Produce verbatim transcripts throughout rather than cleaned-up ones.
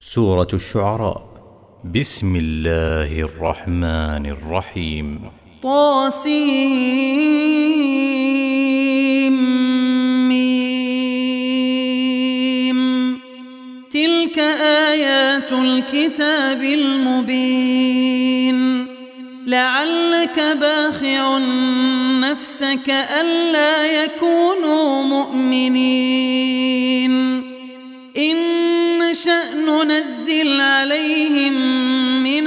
سورة الشعراء. بسم الله الرحمن الرحيم. طاسيم ميم. تلك آيات الكتاب المبين. لعلك باخع نفسك ألا يكونوا مؤمنين. إن نشأ ننزل عليهم من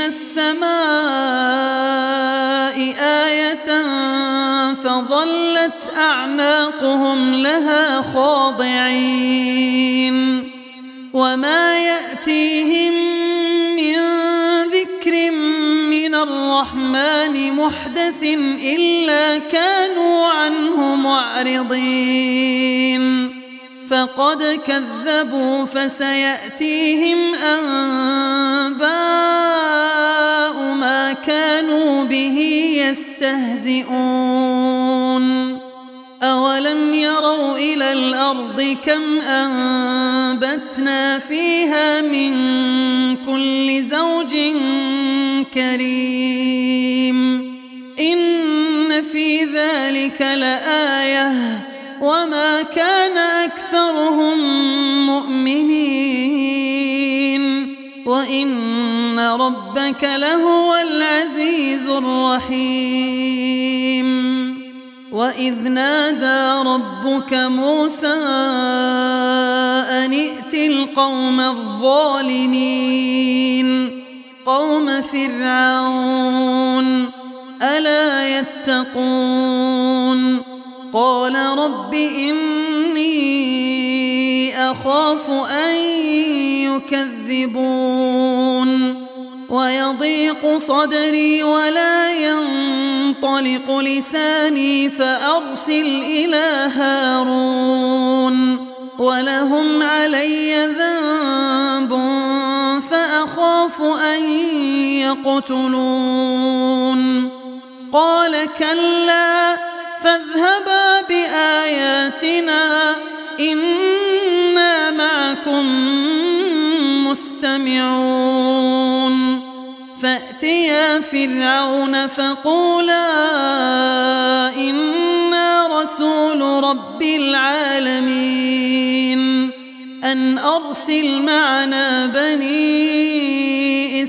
السماء آية فظلت أعناقهم لها خاضعين. وما يأتيهم من ذكر من الرحمن محدث إلا كانوا عنه معرضين. فقد كذبوا فسيأتيهم أنباء ما كانوا به يستهزئون. أولم يروا إلى الأرض كم أنبتنا فيها من كل زوج كريم. إن في ذلك لآية وما كان أكثرهم مؤمنين وإن ربك لهو العزيز الرحيم. وإذ نادى ربك موسى أن ائت القوم الظالمين قوم فرعون ألا يتقون. قال رب إني أخاف أن يكذبون ويضيق صدري ولا ينطلق لساني فأرسل إلى هارون ولهم علي ذنب فأخاف أن يقتلون. قال كلا فاذهبا بآياتنا إنا معكم مستمعون. فأتيا فرعون فقولا إنا رسول رب العالمين أن أرسل معنا بني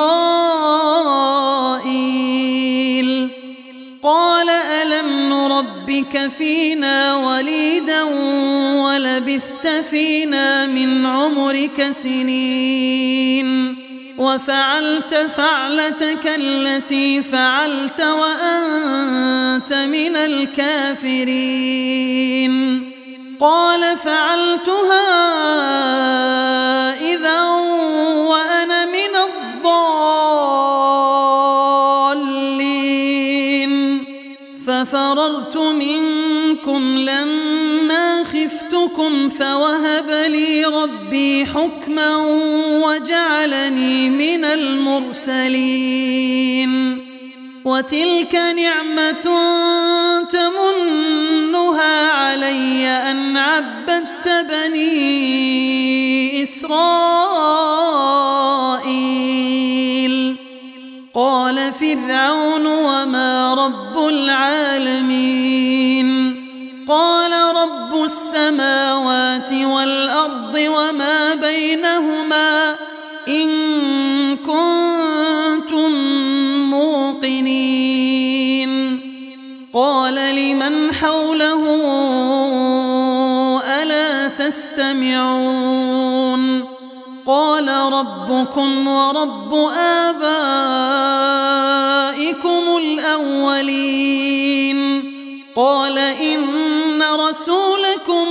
إسرائيل. قال ألم نربك فينا وليدا ولبثت فينا من عمرك سنين وفعلت فعلتك التي فعلت وأنت من الكافرين. قال فعلتها إذا وأنا من الضالين. ففررت منكم لما خفتكم فوهب لي ربي حكما وجعلني من المرسلين. وتلك نعمة تمنها علي أن عبدت بني إسرائيل. قال فرعون وما رب العالمين. قال رب السماوات والأرض وما بينهما إن كنتم موقنين. قال لمن حوله ألا تستمعون. قال ربكم ورب آبائكم الأولين. قال إن رسولكم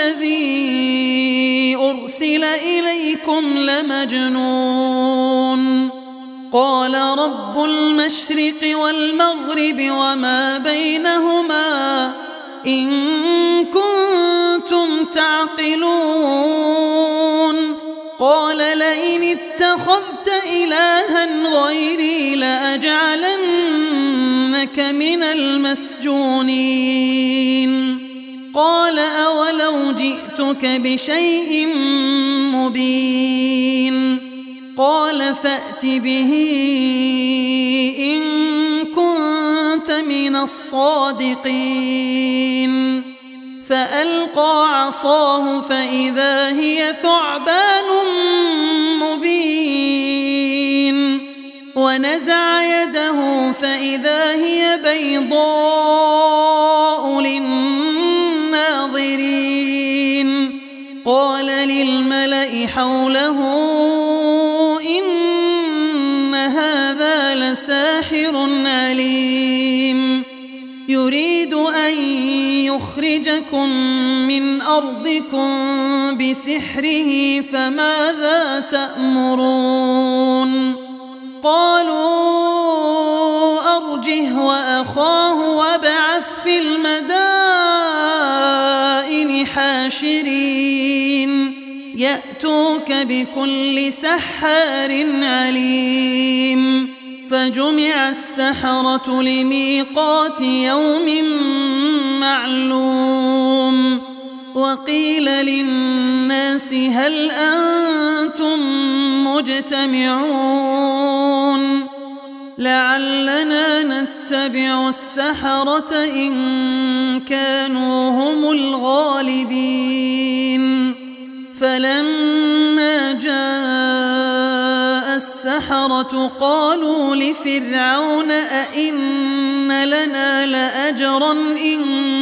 الذي أرسل إليكم لمجنون. قال رب المشرق والمغرب وما بينهما إن كنتم تعقلون. قال لئن اتخذت إلها غيري لأجعلنك من المسجونين. قال أولو جئتك بشيء مبين. قال فأت به إن كنت من الصادقين فألقى عصاه فإذا هي ثعبان مبين ونزع يده فإذا هي بيضاء للناظرين قال للملأ حوله إن هذا لساحر عليم يريد أن يخرجكم من أرضكم بسحره فماذا تأمرون قالوا أرجه وأخاه وابعث في المدائن حاشرين يأتوك بكل سحار عليم فجمع السحرة لميقات يوم معلوم وقيل للناس هل أنتم مجتمعون لعلنا نتبع السحرة إن كانوا هم الغالبين فلما جاء السحرة قالوا لفرعون أئن لنا لأجرا إن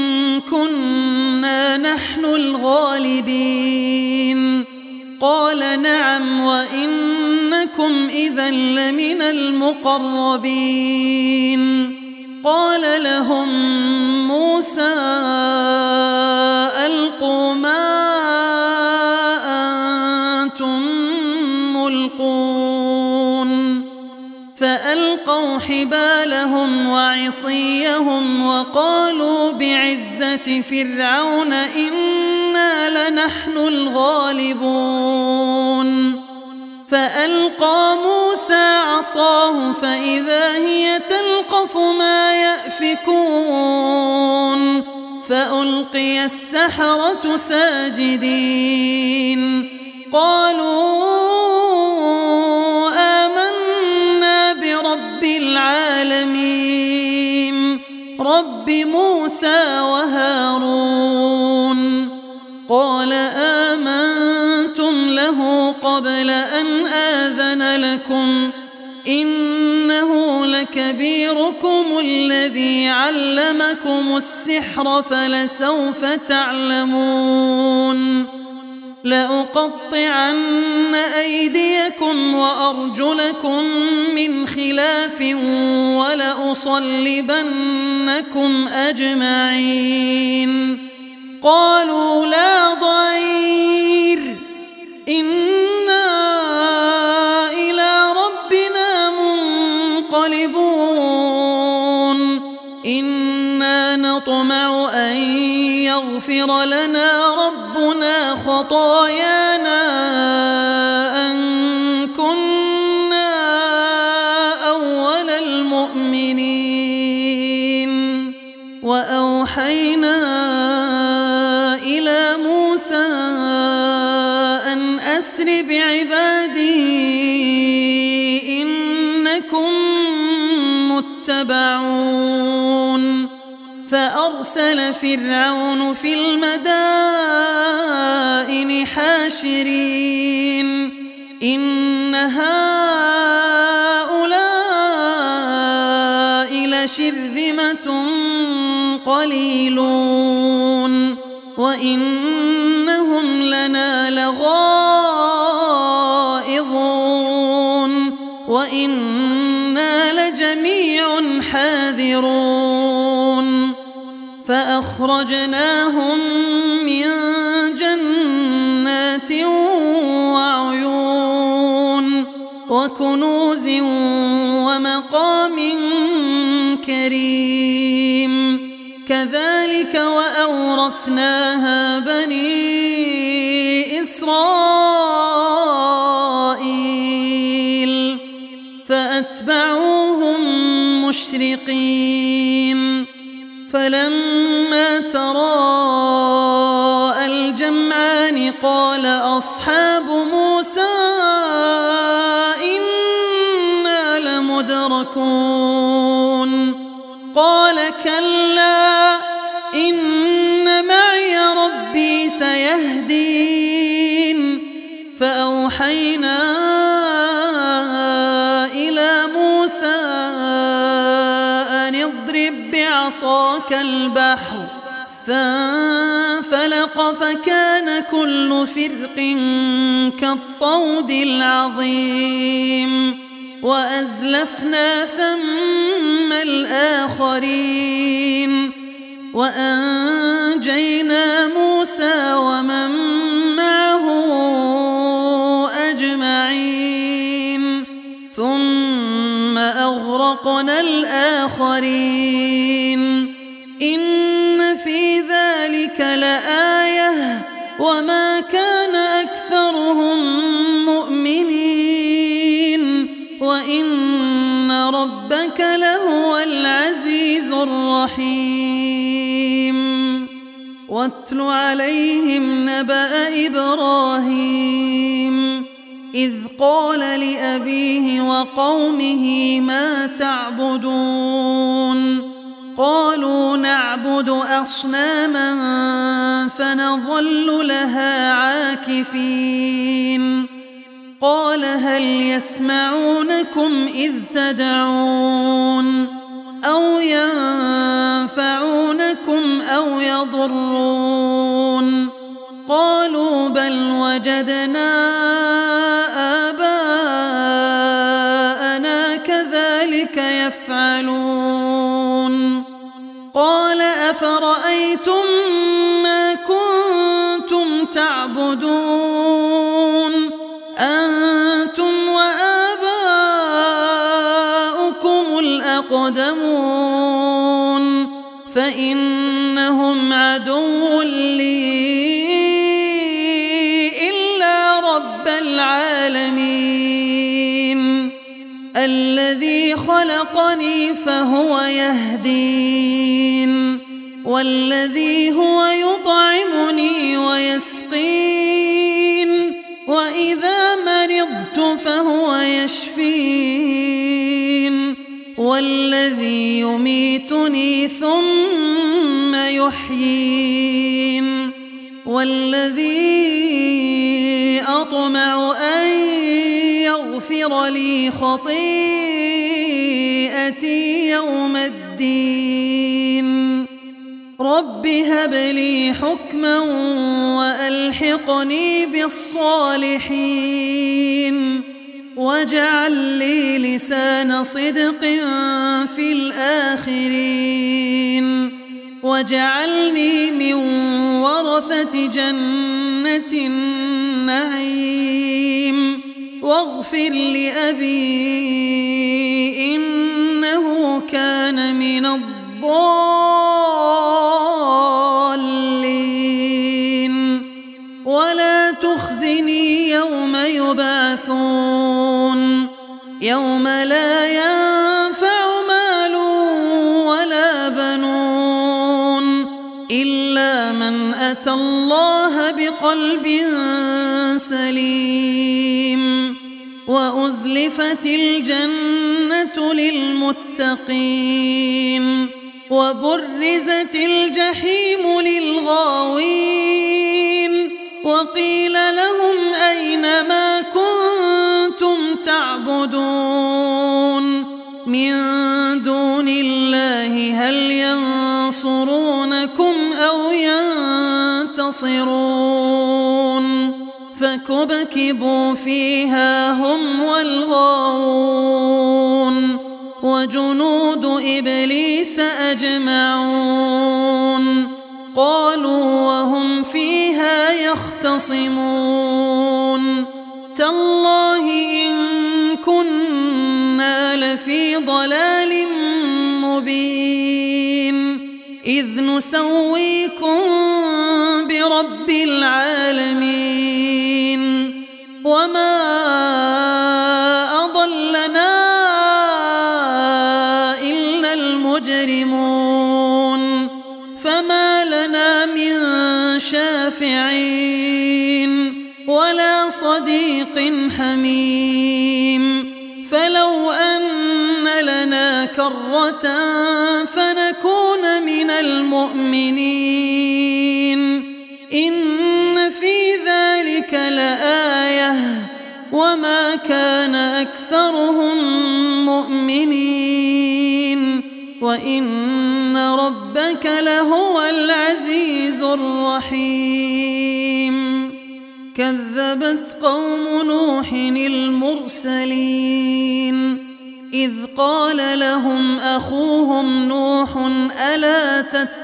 كنا نحن الغالبين قال نعم وإنكم إذا لمن المقربين قال لهم موسى ألقوا ما أنتم ملقون فألقوا حبالهم وعصيهم وقالوا بعزة فرعون إنا لنحن الغالبون فألقى موسى عصاه فإذا هي تلقف ما يأفكون فألقي السحرة ساجدين قالوا آمنا برب العالمين رب موسى وهارون قال آمنتم له قبل أن آذن لكم إنه لكبيركم الذي علمكم السحر فلسوف تعلمون لأقطعن أيديكم وأرجلكم من خلاف ولأصلبنكم أجمعين قالوا لا ضير إنا إلى ربنا منقلبون إنا نطمع أن يغفر لنا ربنا خطايانا أن كنا أول المؤمنين وأوحينا إلى موسى أن أسر بعبادي إنكم متبعون فأرسل فرعون في المدائن حاشرين إن هؤلاء لشرذمة قليلون وإنهم لنا لغائظون وإنا لجميع حاذرون فأخرجناهم من جنات وعيون وكنوز ومقام كريم كذلك وأورثناها بني إسرائيل فأتبعوهم مشرقين فلما تراءى الجمعان قال أصحاب موسى يتداركون قال كلا إن معي ربي سيهدين فأوحينا إلى موسى أن اضرب بعصاك البحر فانفلق فكان كل فرق كالطود العظيم وأزلفنا ثم الآخرين وأنجينا موسى ومن معه أجمعين ثم أغرقنا الآخرين إن في ذلك لآية وما كان أكثرهم مؤمنين وإن ربك لهو العزيز الرحيم واتل عليهم نبأ إبراهيم إذ قال لأبيه وقومه ما تعبدون قالوا نعبد أصناما فنظل لها عاكفين قال هل يسمعونكم إذ تدعون أو ينفعونكم أو يضرون قالوا بل وجدنا آباءنا كذلك يفعلون قال أفرأيتم ما كنتم تعبدون أنتم وآباؤكم الأقدمون فإنهم عدو لي إلا رب العالمين الذي خلقني فهو يهدين والذي هو يطعمني ويسقين وإذا مرضت فهو يشفين والذي يميتني ثم يحيين والذي أطمع أن يغفر لي خطيئتي يوم الدين رب هب لي حكما وألحقني بالصالحين واجعل لي لسان صدق في الآخرين واجعلني من ورثة جنة النعيم واغفر لأبي إنه كان من الضالين ولا تخزني يوم يبعثون يوم لا ينفع مال ولا بنون إلا من أتى الله بقلب سليم وأزلفت الجنة للمتقين وبرزت الجحيم للغاوين وقيل لهم أين ما كنتم تعبدون من دون الله هل ينصرونكم أو ينتصرون فكبكبوا فيها هم والغاوون وجنود إبليس أجمعون قالوا وهم فيها يختصمون تالله إن كنا لفي ضلال مبين إذ نسويكم برب العالمين وما أضلنا إلا المجرمون فما لنا من شافعين ولا صديق حميم فلو أن لنا كرة فنكون من المؤمنين إن في ذلك لآية وما كان أكثرهم مؤمنين وإن ربك لهو العزيز الرحيم. كذبت قوم نوح المرسلين إذ قال لهم أخوهم نوح ألا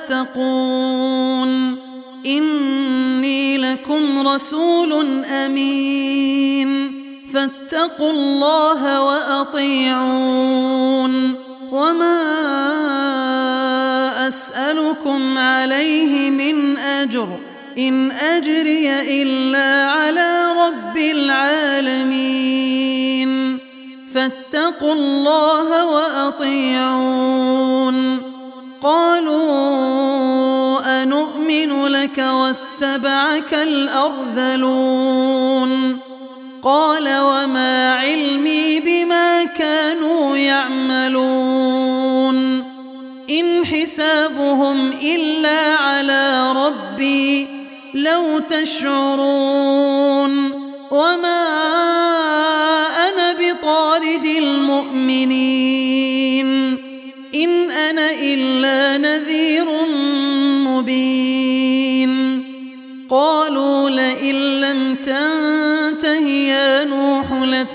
تتقون إني لكم رسول أمين فاتقوا الله وأطيعون وما أسألكم عليه من أجر إن أجري إلا على رب العالمين فاتقوا الله وأطيعون. قالوا أنؤمن لك واتبعك الأرذلون قال وما علمي بما كانوا يعملون إن حسابهم إلا على ربي لو تشعرون وما أنا بطارد المؤمنين إن أنا إلا نذير مبين. قالوا لئن لم تنته يا نوح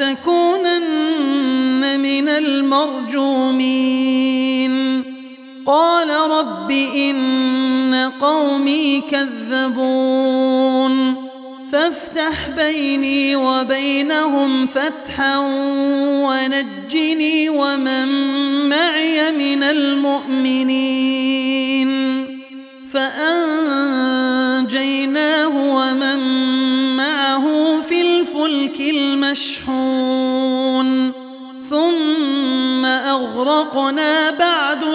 لتكونن من المرجومين قال رب إن قومي كذبون فافتح بيني وبينهم فتحا ونجني ومن معي من المؤمنين فأنجيناه ومن معه في الفلك المشحون ثم أغرقنا بعد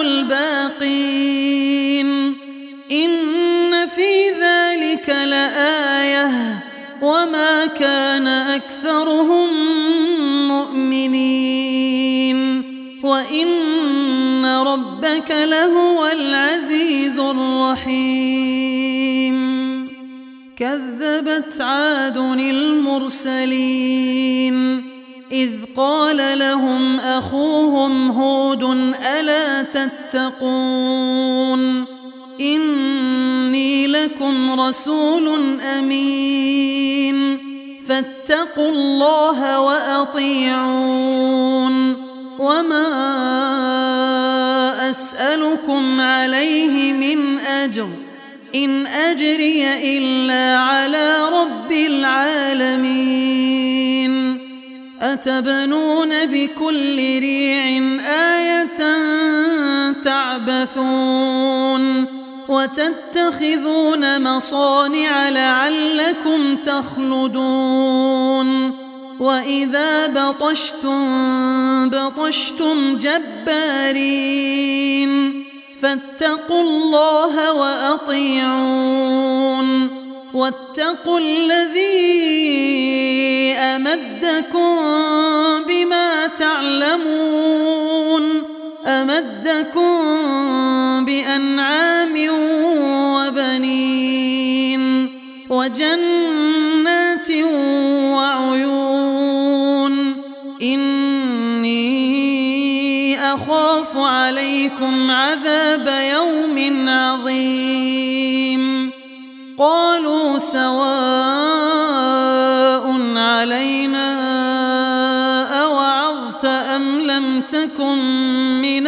الباقين إن في ذلك لآية وما كان أكثرهم مؤمنين وإن ربك لهو العزيز الرحيم. كذبت عاد المرسلين إذ قال لهم أخوهم هود ألا تتقون إني لكم رسول أمين فاتقوا الله وأطيعون وما أسألكم عليه من أجر إن أجري إلا على رب العالمين. أتبنون بكل ريع آية تعبثون وتتخذون مصانع لعلكم تخلدون وإذا بطشتم بطشتم جبارين فاتقوا الله وأطيعون واتقوا الذي أمدكم بما تعلمون أمدكم بأنعام وبنين وجنات وعيون إني أخاف عليكم عذاب يوم عظيم. قالوا سواء علينا أوعظت أم لم تكن من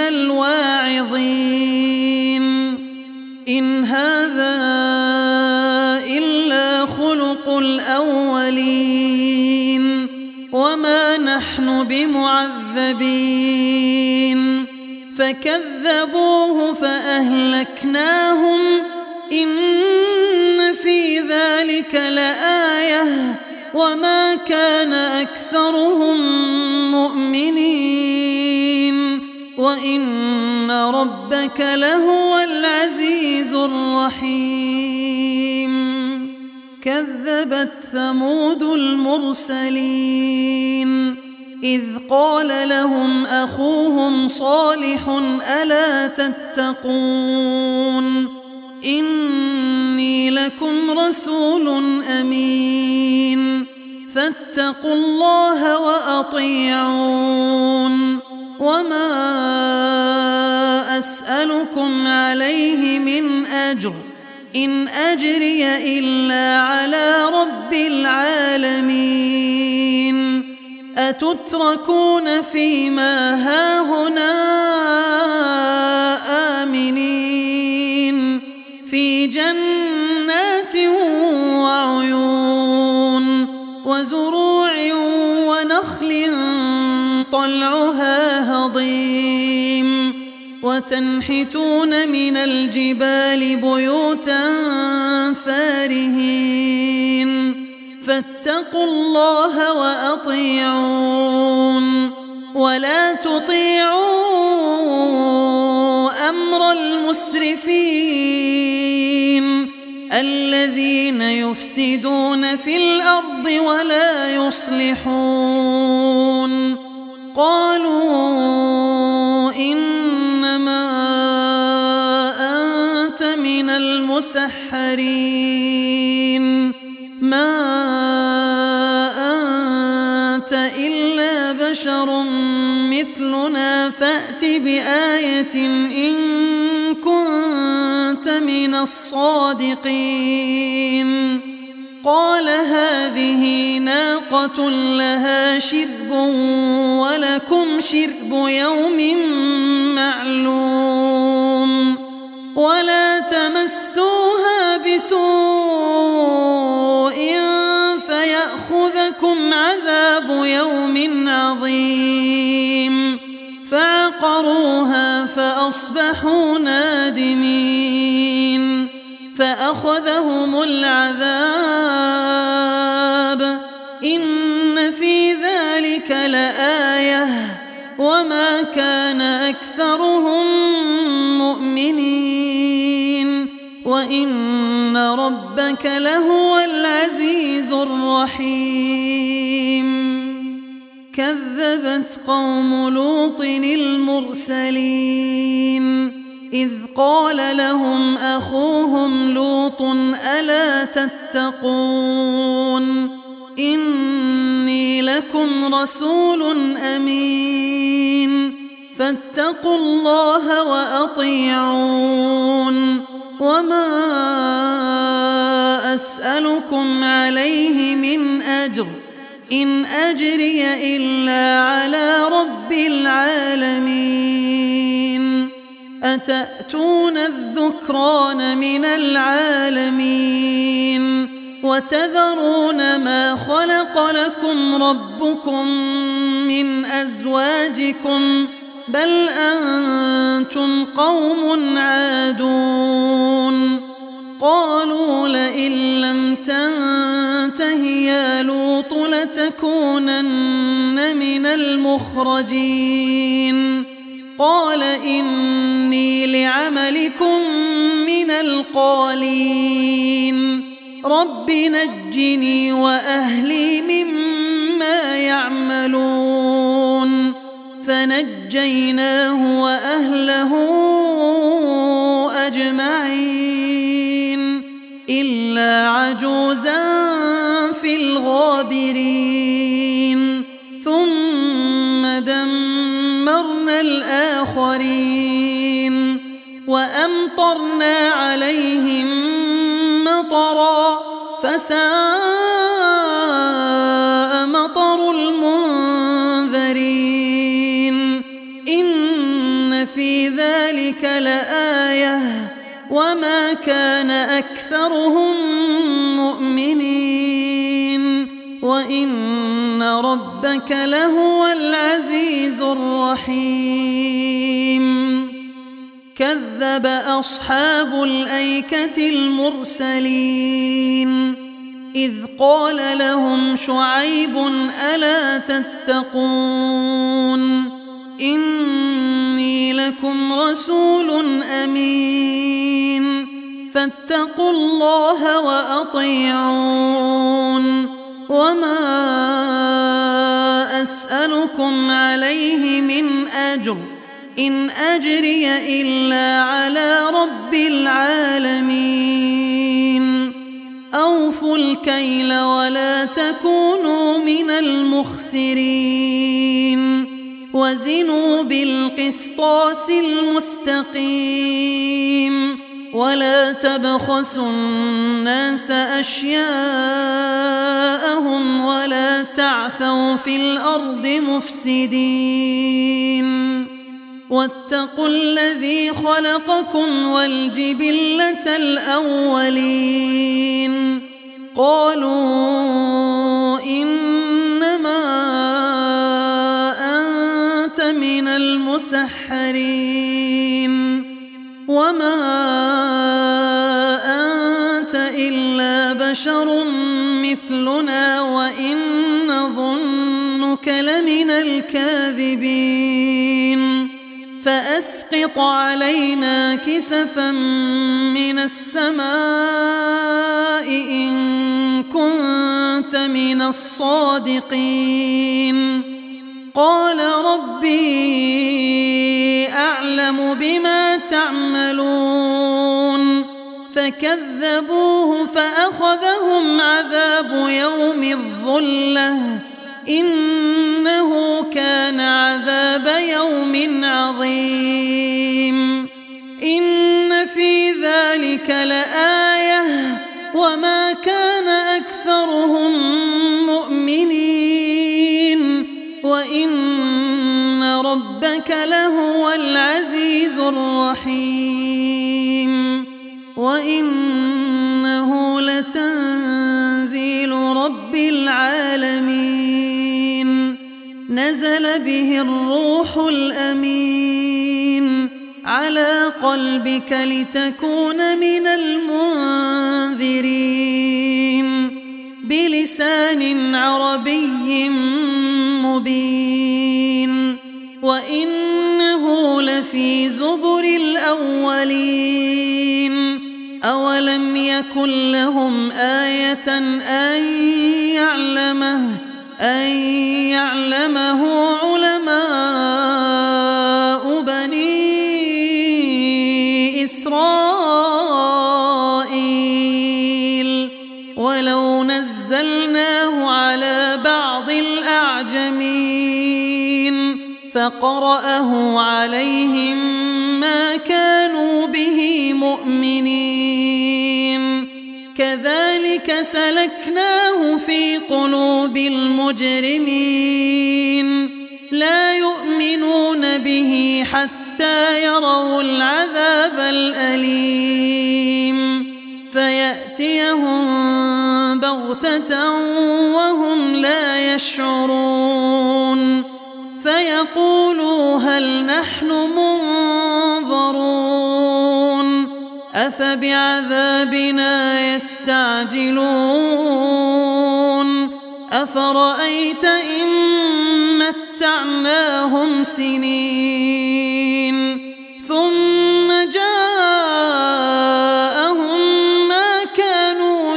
الواعظين إن هذا إلا خلق الأولين وما نحن بمعذبين. فكذبوه فأهلكناهم إن في ذلك لآية وما كان أكثرهم مؤمنين وإن ربك لهو العزيز الرحيم. كذبت ثمود المرسلين إذ قال لهم أخوهم صالح ألا تتقون إني لكم رسول أمين فاتقوا الله وأطيعون وما أسألكم عليه من أجر إن أجري إلا على رب العالمين أتتركون فيما هاهنا آمنين في جنات وعيون وزروع ونخل طلعها هضيم وتنحتون من الجبال بيوتا فارهين فاتقوا الله وأطيعون ولا تطيعوا أمر المسرفين الذين يفسدون في الأرض ولا يصلحون قالوا إنما أنت من المسحرين ما أنت إلا بشر مثلنا فأت بآية إن كنت من الصادقين قال هذه ناقة لها شرب ولكم شرب يوم معلوم ولا تمسوها بسوء فيأخذكم عذاب يوم عظيم فعقروها فأصبحوا نادمين فأخذهم العذاب إن في ذلك لآية وما كان أكثرهم مؤمنين وإن ربك لهو العزيز الرحيم كذبت قوم لوط المرسلين إذ قال لهم أخوهم لوط ألا تتقون إني لكم رسول أمين فاتقوا الله وأطيعون وما أسألكم عليه من أجر إن أجري إلا على رب العالمين أتأتون الذكران من العالمين وتذرون ما خلق لكم ربكم من أزواجكم بل أنتم قوم عادون قالوا لئن لم تنته يا لوط لتكونن من المخرجين قال إني لعملكم من القالين رب نجني وأهلي مما يعملون فنجيناه وأهله أجمعين إلا عجوزا في الغابرين ثم دمرنا الآخرين وأمطرنا عليهم مطرا فساء مطر المنذرين إن في ذلك لآية وما كان أكثرهم مؤمنين وإن ربك لهو العزيز الرحيم كذب أصحاب الأيكة المرسلين إذ قال لهم شعيب ألا تتقون إني لكم رسول أمين فاتقوا الله وأطيعون وما أسألكم أسألكم عليه من أجر إن أجري إلا على رب العالمين أوفوا الكيل ولا تكونوا من المخسرين وزنوا بالقسطاس المستقيم ولا تبخسوا الناس أشياءهم ولا تعثوا في الأرض مفسدين واتقوا الذي خلقكم والجبلة الأولين قالوا إنما أنت من المسحرين وما أنت إلا بشر مثلنا وإن نظنك لمن الكاذبين فأسقط علينا كسفا من السماء إن كنت من الصادقين قال ربي أعلم بما تعملون فكذبوه فأخذهم عذاب يوم الظلة إنه كان عذاب يوم عظيم إن في ذلك لآية وما كان أكثرهم مؤمنين وإن ربك لهو العزيز الرحيم وإنه لتنزيل رب العالمين نزل به الروح الأمين على قلبك لتكون من المنذرين بلسان عربي مبين وإنه لفي زبر الأولين أولم يكن لهم آية أن يعلمه أن يعلمه علماء بني إسرائيل ولو نزلناه على بعض الأعجمين فقرأه عليهم ما كانوا به مؤمنين كذلك سلكناه في قلوب المجرمين لا يؤمنون به حتى يروا العذاب الأليم فيأتيهم بغتة وهم لا يشعرون فيقولوا هل نحن منظرون أفبعذابنا يستعجلون أفرأيت إن متعناهم سنين ثم جاءهم ما كانوا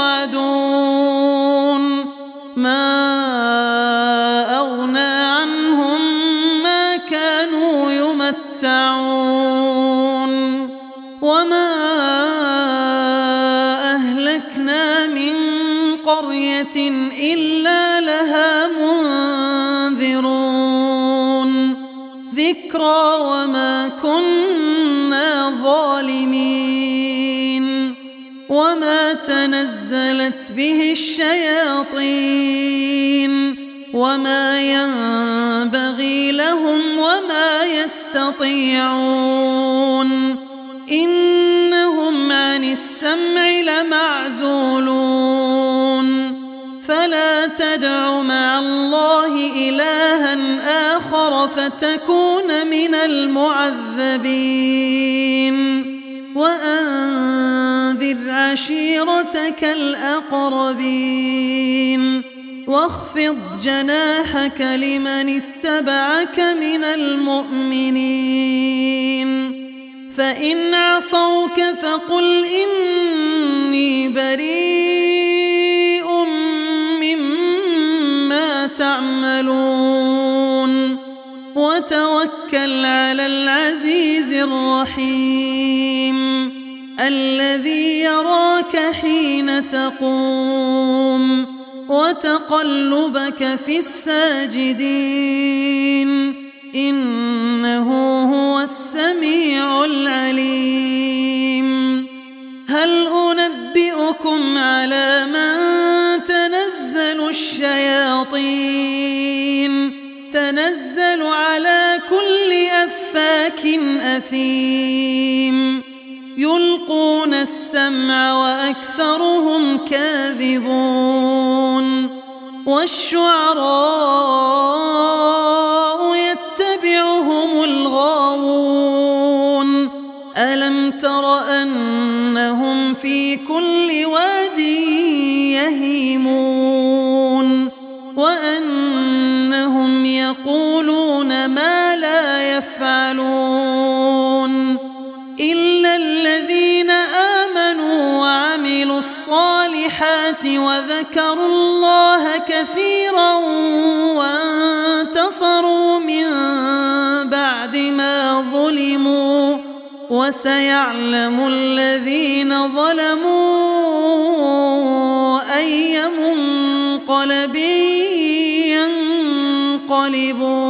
يوعدون ما أغنى عنهم ما كانوا يمتعون وما أهلكنا من قرية إلا لها منذرون ذكرى وما كنا ظالمين وما تنزلت به الشياطين وما ينبغي لهم وما يستطيعون إنهم عن السمع لمعزولون فلا تدع مع الله إلها آخر فتكون من المعذبين وأنذر عشيرتك الأقربين واخفض جناحك لمن اتبعك من المؤمنين فإن عصوك فقل إني بريء مما تعملون وتوكل على العزيز الرحيم الذي يراك حين تقوم وتقلبك في الساجدين إنه هو السميع العليم. هل أنبئكم على من تنزل الشياطين تنزل على كل أفاك أثيم يلقون السمع وأكثرهم كاذبون والشعراء يتبعهم الغاوون ألم تر أنهم في كل واد يهيمون وأنهم يقولون ما لا يفعلون إلا الذين آمنوا وعملوا الصالحات وذكروا الله كثيرا وانتصروا من بعد ما ظلموا وسيعلم الذين ظلموا أي منقلب ينقلبون.